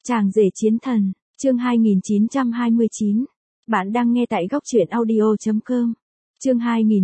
Chàng rể chiến thần, chương 2929. Bạn đang nghe tại góc truyện audio.com. Chương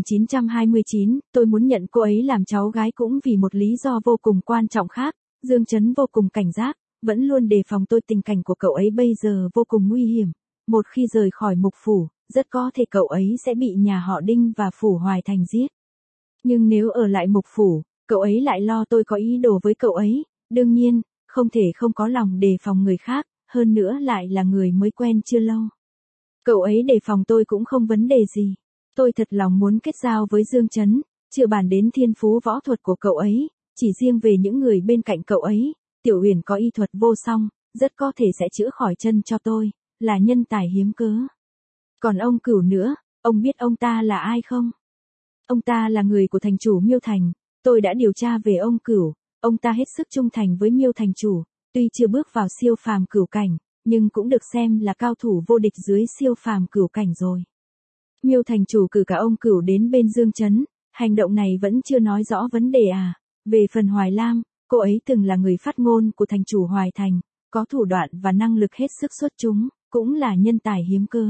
2929, tôi muốn nhận cô ấy làm cháu gái cũng vì một lý do vô cùng quan trọng khác. Dương Chấn vô cùng cảnh giác, vẫn luôn đề phòng tôi. Tình cảnh của cậu ấy bây giờ vô cùng nguy hiểm. Một khi rời khỏi Mục Phủ, rất có thể cậu ấy sẽ bị nhà họ Đinh và Phủ Hoài Thành giết. Nhưng nếu ở lại Mục Phủ, cậu ấy lại lo tôi có ý đồ với cậu ấy. Đương nhiên, không thể không có lòng đề phòng người khác, hơn nữa lại là người mới quen chưa lâu. Cậu ấy đề phòng tôi cũng không vấn đề gì. Tôi thật lòng muốn kết giao với Dương Chấn, chưa bàn đến thiên phú võ thuật của cậu ấy, chỉ riêng về những người bên cạnh cậu ấy, Tiểu Uyển có y thuật vô song, rất có thể sẽ chữa khỏi chân cho tôi, là nhân tài hiếm cớ. Còn ông Cửu nữa, ông biết ông ta là ai không? Ông ta là người của thành chủ Miêu Thành, tôi đã điều tra về ông Cửu, ông ta hết sức trung thành với Miêu Thành chủ, tuy chưa bước vào siêu phàm cửu cảnh, nhưng cũng được xem là cao thủ vô địch dưới siêu phàm cửu cảnh rồi. Miêu Thành chủ cử cả ông Cửu đến bên Dương Chấn, hành động này vẫn chưa nói rõ vấn đề à. Về phần Hoài Lam, cô ấy từng là người phát ngôn của thành chủ Hoài Thành, có thủ đoạn và năng lực hết sức xuất chúng, cũng là nhân tài hiếm cớ.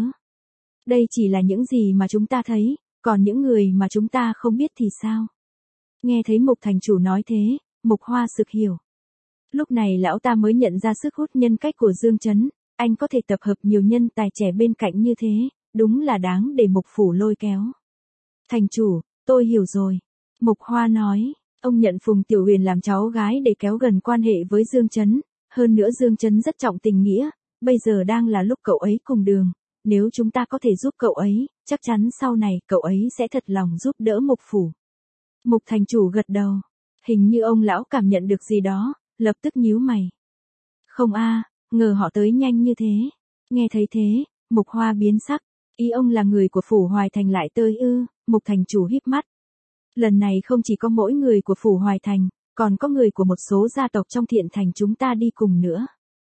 Đây chỉ là những gì mà chúng ta thấy, còn những người mà chúng ta không biết thì sao? Nghe thấy Mục thành chủ nói thế, Mục Hoa sực hiểu. Lúc này lão ta mới nhận ra sức hút nhân cách của Dương Chấn, anh có thể tập hợp nhiều nhân tài trẻ bên cạnh như thế, đúng là đáng để Mục Phủ lôi kéo. Thành chủ, tôi hiểu rồi. Mục Hoa nói, ông nhận Phùng Tiểu Uyển làm cháu gái để kéo gần quan hệ với Dương Chấn, hơn nữa Dương Chấn rất trọng tình nghĩa, bây giờ đang là lúc cậu ấy cùng đường, nếu chúng ta có thể giúp cậu ấy, chắc chắn sau này cậu ấy sẽ thật lòng giúp đỡ Mục Phủ. Mục thành chủ gật đầu, hình như ông lão cảm nhận được gì đó, lập tức nhíu mày. Không a, ngờ họ tới nhanh như thế. Nghe thấy thế, Mục Hoa biến sắc, ý ông là người của Phủ Hoài Thành lại tới ư? Mục thành chủ híp mắt. Lần này không chỉ có mỗi người của Phủ Hoài Thành, còn có người của một số gia tộc trong Thiện Thành chúng ta đi cùng nữa.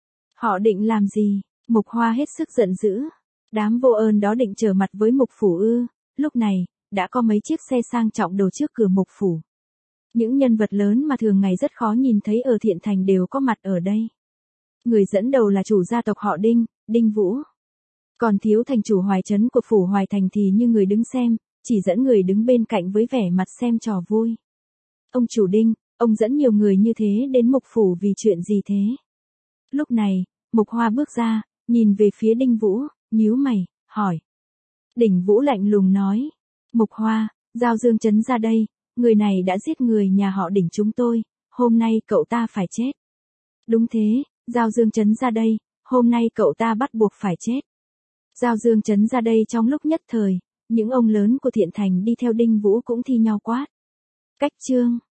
Họ định làm gì? Mục Hoa hết sức giận dữ. Đám vô ơn đó định trở mặt với Mục Phủ ư? Lúc này, đã có mấy chiếc xe sang trọng đổ trước cửa Mục Phủ. Những nhân vật lớn mà thường ngày rất khó nhìn thấy ở Thiện Thành đều có mặt ở đây. Người dẫn đầu là chủ gia tộc họ Đinh, Đinh Vũ. Còn thiếu thành chủ Hoài Trấn của Phủ Hoài Thành thì như người đứng xem, chỉ dẫn người đứng bên cạnh với vẻ mặt xem trò vui. Ông chủ Đinh, ông dẫn nhiều người như thế đến Mục Phủ vì chuyện gì thế? Lúc này, Mục Hoa bước ra, nhìn về phía Đinh Vũ, nhíu mày, hỏi. Đinh Vũ lạnh lùng nói. Mục Hoa, giao Dương Chấn ra đây, người này đã giết người nhà họ Đinh chúng tôi, hôm nay cậu ta phải chết. Đúng thế, giao Dương Chấn ra đây, hôm nay cậu ta bắt buộc phải chết. Giao Dương Chấn ra đây. Trong lúc nhất thời, những ông lớn của Thiện Thành đi theo Đinh Vũ cũng thi nhau quát. Cách chương.